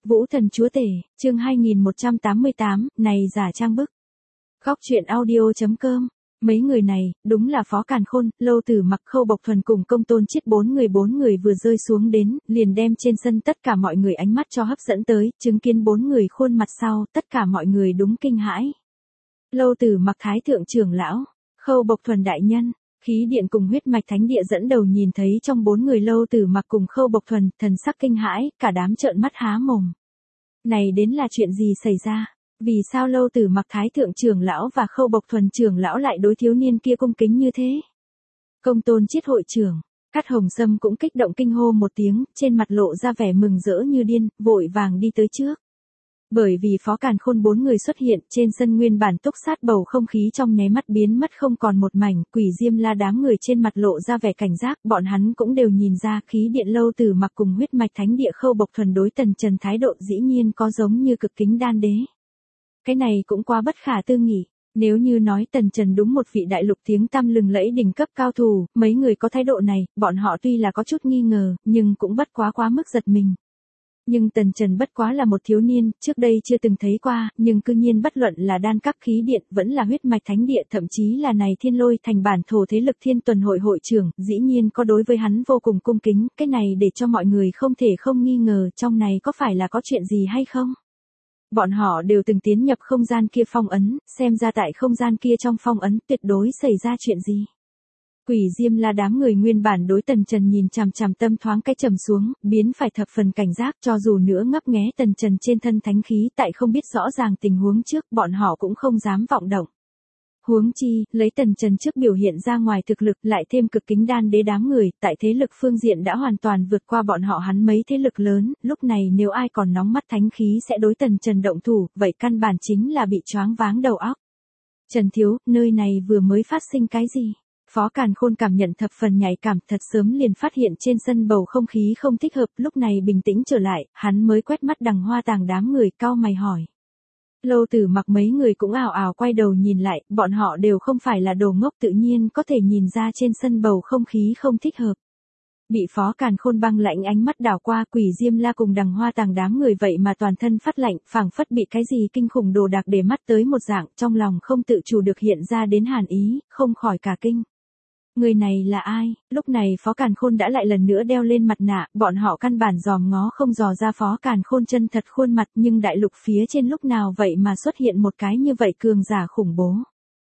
Vũ Thần Chúa Tể, chương 2188, này giả trang bức. Góc truyện audio.com. Mấy người này, đúng là Phó Càn Khôn, Lâu Tử Mặc, Khâu Bộc Thuần cùng Công Tôn Chiết bốn người vừa rơi xuống đến, liền đem trên sân tất cả mọi người ánh mắt cho hấp dẫn tới, chứng kiến bốn người khuôn mặt sau, tất cả mọi người đúng kinh hãi. Lâu Tử Mặc Thái thượng trưởng lão, Khâu Bộc Thuần đại nhân, khí điện cùng huyết mạch thánh địa dẫn đầu nhìn thấy trong bốn người Lâu Tử Mặc cùng Khâu Bộc Thuần, thần sắc kinh hãi, cả đám trợn mắt há mồm. Này đến là chuyện gì xảy ra? Vì sao Lâu Tử Mặc Thái thượng trưởng lão và Khâu Bộc Thuần trưởng lão lại đối thiếu niên kia cung kính như thế? Công Tôn Chiết hội trưởng, Cát Hồng Sâm cũng kích động kinh hô một tiếng, trên mặt lộ ra vẻ mừng rỡ như điên, vội vàng đi tới trước. Bởi vì Phó Càn Khôn bốn người xuất hiện, trên sân nguyên bản túc sát bầu không khí trong nháy mắt biến mất không còn một mảnh, Quỷ Diêm La đám người trên mặt lộ ra vẻ cảnh giác, bọn hắn cũng đều nhìn ra khí điện Lâu Tử Mặc cùng huyết mạch thánh địa Khâu Bộc Thuần đối Tần Trần thái độ dĩ nhiên có giống như cực kính đan đế. Cái này cũng quá bất khả tư nghị. Nếu như nói Tần Trần đúng một vị đại lục tiếng tăm lừng lẫy đỉnh cấp cao thủ, mấy người có thái độ này, bọn họ tuy là có chút nghi ngờ, nhưng cũng bất quá mức giật mình. Nhưng Tần Trần bất quá là một thiếu niên, trước đây chưa từng thấy qua, nhưng cư nhiên bất luận là đan các khí điện, vẫn là huyết mạch thánh địa, thậm chí là này Thiên Lôi thành bản thổ thế lực Thiên Tuần hội hội trưởng, dĩ nhiên có đối với hắn vô cùng cung kính, cái này để cho mọi người không thể không nghi ngờ trong này có phải là có chuyện gì hay không. Bọn họ đều từng tiến nhập không gian kia phong ấn, xem ra tại không gian kia trong phong ấn tuyệt đối xảy ra chuyện gì. Quỷ Diêm La đám người nguyên bản đối Tần Trần nhìn chằm chằm tâm thoáng cái trầm xuống, biến phải thập phần cảnh giác, cho dù nữa ngấp nghé Tần Trần trên thân thánh khí, tại không biết rõ ràng tình huống trước, bọn họ cũng không dám vọng động. Huống chi, lấy Tần Trần trước biểu hiện ra ngoài thực lực, lại thêm cực kính đan đế đám người, tại thế lực phương diện đã hoàn toàn vượt qua bọn họ hắn mấy thế lực lớn, lúc này nếu ai còn nóng mắt thánh khí sẽ đối Tần Trần động thủ, vậy căn bản chính là bị choáng váng đầu óc. Trần thiếu, nơi này vừa mới phát sinh cái gì? Phó Càn Khôn cảm nhận thập phần nhạy cảm, thật sớm liền phát hiện trên sân bầu không khí không thích hợp, lúc này bình tĩnh trở lại, hắn mới quét mắt Đằng Hoa Tàng đám người, cau mày hỏi. Lâu Tử Mặc mấy người cũng ào ào quay đầu nhìn lại, bọn họ đều không phải là đồ ngốc, tự nhiên có thể nhìn ra trên sân bầu không khí không thích hợp. Bị Phó Càn Khôn băng lạnh ánh mắt đảo qua, Quỷ Diêm La cùng Đằng Hoa Tàng đám người vậy mà toàn thân phát lạnh, phảng phất bị cái gì kinh khủng đồ đạc để mắt tới một dạng, trong lòng không tự chủ được hiện ra đến hàn ý, không khỏi cả kinh. Người này là ai? Lúc này Phó Càn Khôn đã lại lần nữa đeo lên mặt nạ, bọn họ căn bản dòm ngó không dò ra Phó Càn Khôn chân thật khuôn mặt, nhưng đại lục phía trên lúc nào vậy mà xuất hiện một cái như vậy cường giả khủng bố.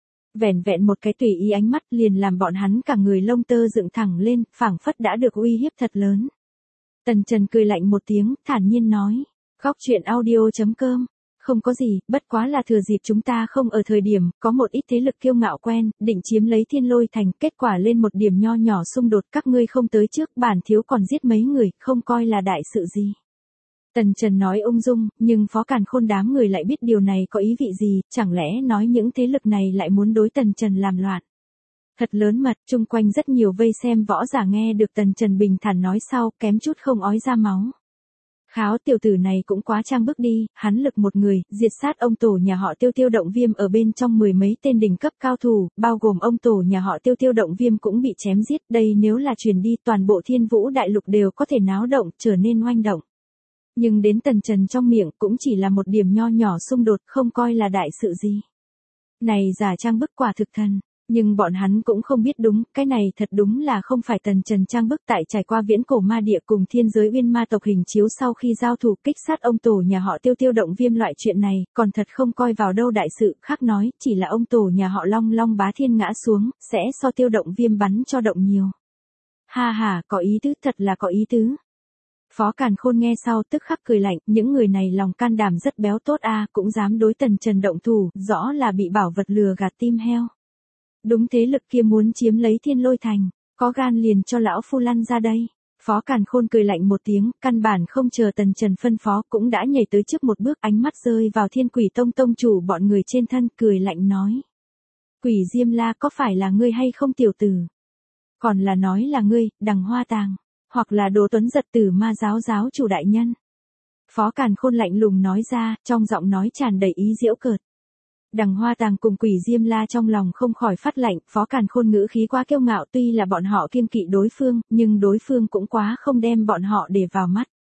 Vẻn vẹn một cái tùy ý ánh mắt liền làm bọn hắn cả người lông tơ dựng thẳng lên, phảng phất đã được uy hiếp thật lớn. Tần Trần cười lạnh một tiếng, thản nhiên nói. Góc truyện audio.com. Không có gì, bất quá là thừa dịp chúng ta không ở thời điểm, có một ít thế lực kiêu ngạo quen, định chiếm lấy Thiên Lôi thành, kết quả lên một điểm nho nhỏ xung đột, các ngươi không tới trước, bản thiếu còn giết mấy người, không coi là đại sự gì. Tần Trần nói ung dung, nhưng Phó Càn Khôn đám người lại biết điều này có ý vị gì, chẳng lẽ nói những thế lực này lại muốn đối Tần Trần làm loạn. Thật lớn mật, chung quanh rất nhiều vây xem võ giả nghe được Tần Trần bình thản nói sau, kém chút không ói ra máu. Kháo tiểu tử này cũng quá trang bức đi, hắn lực một người, diệt sát ông tổ nhà họ Tiêu Động Viêm ở bên trong mười mấy tên đỉnh cấp cao thủ, bao gồm ông tổ nhà họ Tiêu Động Viêm cũng bị chém giết, đây nếu là truyền đi toàn bộ Thiên Vũ đại lục đều có thể náo động, trở nên oanh động. Nhưng đến Tần Trần trong miệng cũng chỉ là một điểm nho nhỏ xung đột, không coi là đại sự gì. Này giả trang bức quả thực thần. Nhưng bọn hắn cũng không biết đúng, cái này thật đúng là không phải Tần Trần trang bức tại trải qua viễn cổ ma địa cùng thiên giới uyên ma tộc hình chiếu sau khi giao thủ kích sát ông tổ nhà họ Tiêu Động Viêm loại chuyện này, còn thật không coi vào đâu đại sự, khác nói, chỉ là ông tổ nhà họ Long Bá Thiên ngã xuống, sẽ so Tiêu Động Viêm bắn cho động nhiều. Ha ha, có ý tứ, thật là có ý tứ. Phó Càn Khôn nghe sau tức khắc cười lạnh, những người này lòng can đảm rất béo tốt a, cũng dám đối Tần Trần động thủ, rõ là bị bảo vật lừa gạt tim heo. Đúng thế lực kia muốn chiếm lấy Thiên Lôi thành, có gan liền cho lão phu lăn ra đây. Phó Càn Khôn cười lạnh một tiếng, căn bản không chờ Tần Trần phân phó cũng đã nhảy tới trước một bước, ánh mắt rơi vào Thiên Quỷ Tông tông chủ bọn người trên thân, cười lạnh nói. Quỷ Diêm La, có phải là ngươi hay không tiểu tử? Còn là nói là ngươi, Đằng Hoa Tàng, hoặc là Đồ Tuấn Giật Tử Ma giáo chủ đại nhân. Phó Càn Khôn lạnh lùng nói ra, trong giọng nói tràn đầy ý giễu cợt. Đằng Hoa Tàng cùng Quỷ Diêm La trong lòng không khỏi phát lạnh, Phó Càn Khôn ngữ khí quá kiêu ngạo, tuy là bọn họ kiêng kỵ đối phương, nhưng đối phương cũng quá không đem bọn họ để vào mắt.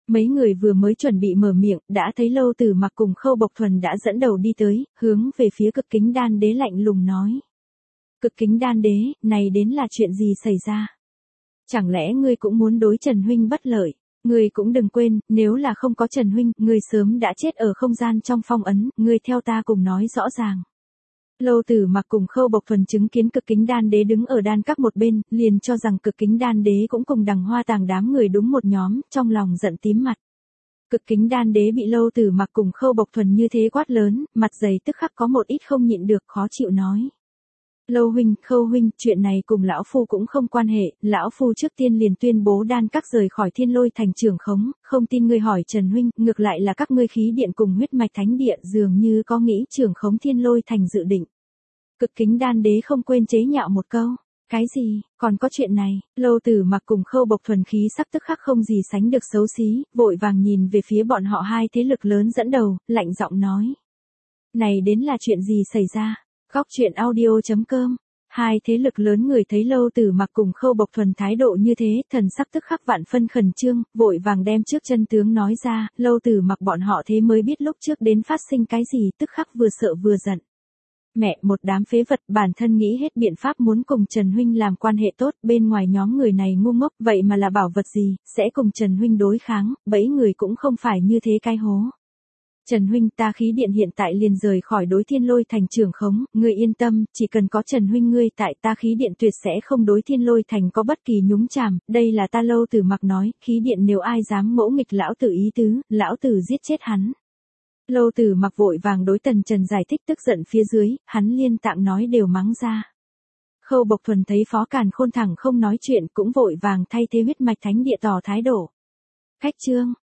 Mấy người vừa mới chuẩn bị mở miệng, đã thấy Lâu Tử Mặc cùng Khâu Bộc Thuần đã dẫn đầu đi tới, hướng về phía Cực Kính Đan Đế lạnh lùng nói. Cực Kính Đan Đế, này đến là chuyện gì xảy ra? Chẳng lẽ ngươi cũng muốn đối Trần huynh bất lợi? Ngươi cũng đừng quên, nếu là không có Trần huynh, ngươi sớm đã chết ở không gian trong phong ấn, ngươi theo ta cùng nói rõ ràng. Lâu Tử Mặc cùng Khâu Bộc Thuần chứng kiến Cực Kính Đan Đế đứng ở đan các một bên, liền cho rằng Cực Kính Đan Đế cũng cùng Đằng Hoa Tàng đám người đúng một nhóm, trong lòng giận tím mặt. Cực Kính Đan Đế bị Lâu Tử Mặc cùng Khâu Bộc Thuần như thế quát lớn, mặt dày tức khắc có một ít không nhịn được khó chịu nói. Lâu huynh, Khâu huynh, chuyện này cùng lão phu cũng không quan hệ, lão phu trước tiên liền tuyên bố đan các rời khỏi Thiên Lôi Thành trưởng khống, không tin ngươi hỏi Trần huynh, ngược lại là các ngươi khí điện cùng huyết mạch thánh địa dường như có nghĩ trưởng khống Thiên Lôi Thành dự định. Cực Kính Đan Đế không quên chế nhạo một câu. Cái gì, còn có chuyện này? Lâu Tử Mặc cùng Khâu Bộc Thuần khí sắc tức khắc không gì sánh được xấu xí, vội vàng nhìn về phía bọn họ hai thế lực lớn dẫn đầu, lạnh giọng nói. Này đến là chuyện gì xảy ra? Góc truyện audio.com. Hai thế lực lớn người thấy Lâu Tử Mặc cùng Khâu Bộc Thuần thái độ như thế, thần sắc tức khắc vạn phân khẩn trương, vội vàng đem trước chân tướng nói ra, Lâu Tử Mặc bọn họ thế mới biết lúc trước đến phát sinh cái gì, tức khắc vừa sợ vừa giận. Mẹ, một đám phế vật, bản thân nghĩ hết biện pháp muốn cùng Trần huynh làm quan hệ tốt, bên ngoài nhóm người này ngu ngốc, vậy mà là bảo vật gì, sẽ cùng Trần huynh đối kháng, bẫy người cũng không phải như thế cái hố. Trần huynh, ta khí điện hiện tại liền rời khỏi đối Thiên Lôi Thành trưởng khống, ngươi yên tâm, chỉ cần có Trần huynh ngươi tại, ta khí điện tuyệt sẽ không đối Thiên Lôi Thành có bất kỳ nhúng chàm, đây là ta Lâu Tử Mặc nói, khí điện nếu ai dám ngỗ nghịch lão tử ý tứ, lão tử giết chết hắn. Lâu Tử Mặc vội vàng đối Tần Trần giải thích, tức giận phía dưới, hắn liên tạng nói đều mắng ra. Khâu Bộc Thuần thấy Phó Càn Khôn thẳng không nói chuyện, cũng vội vàng thay thế huyết mạch thánh địa tỏ thái độ. Khách trương,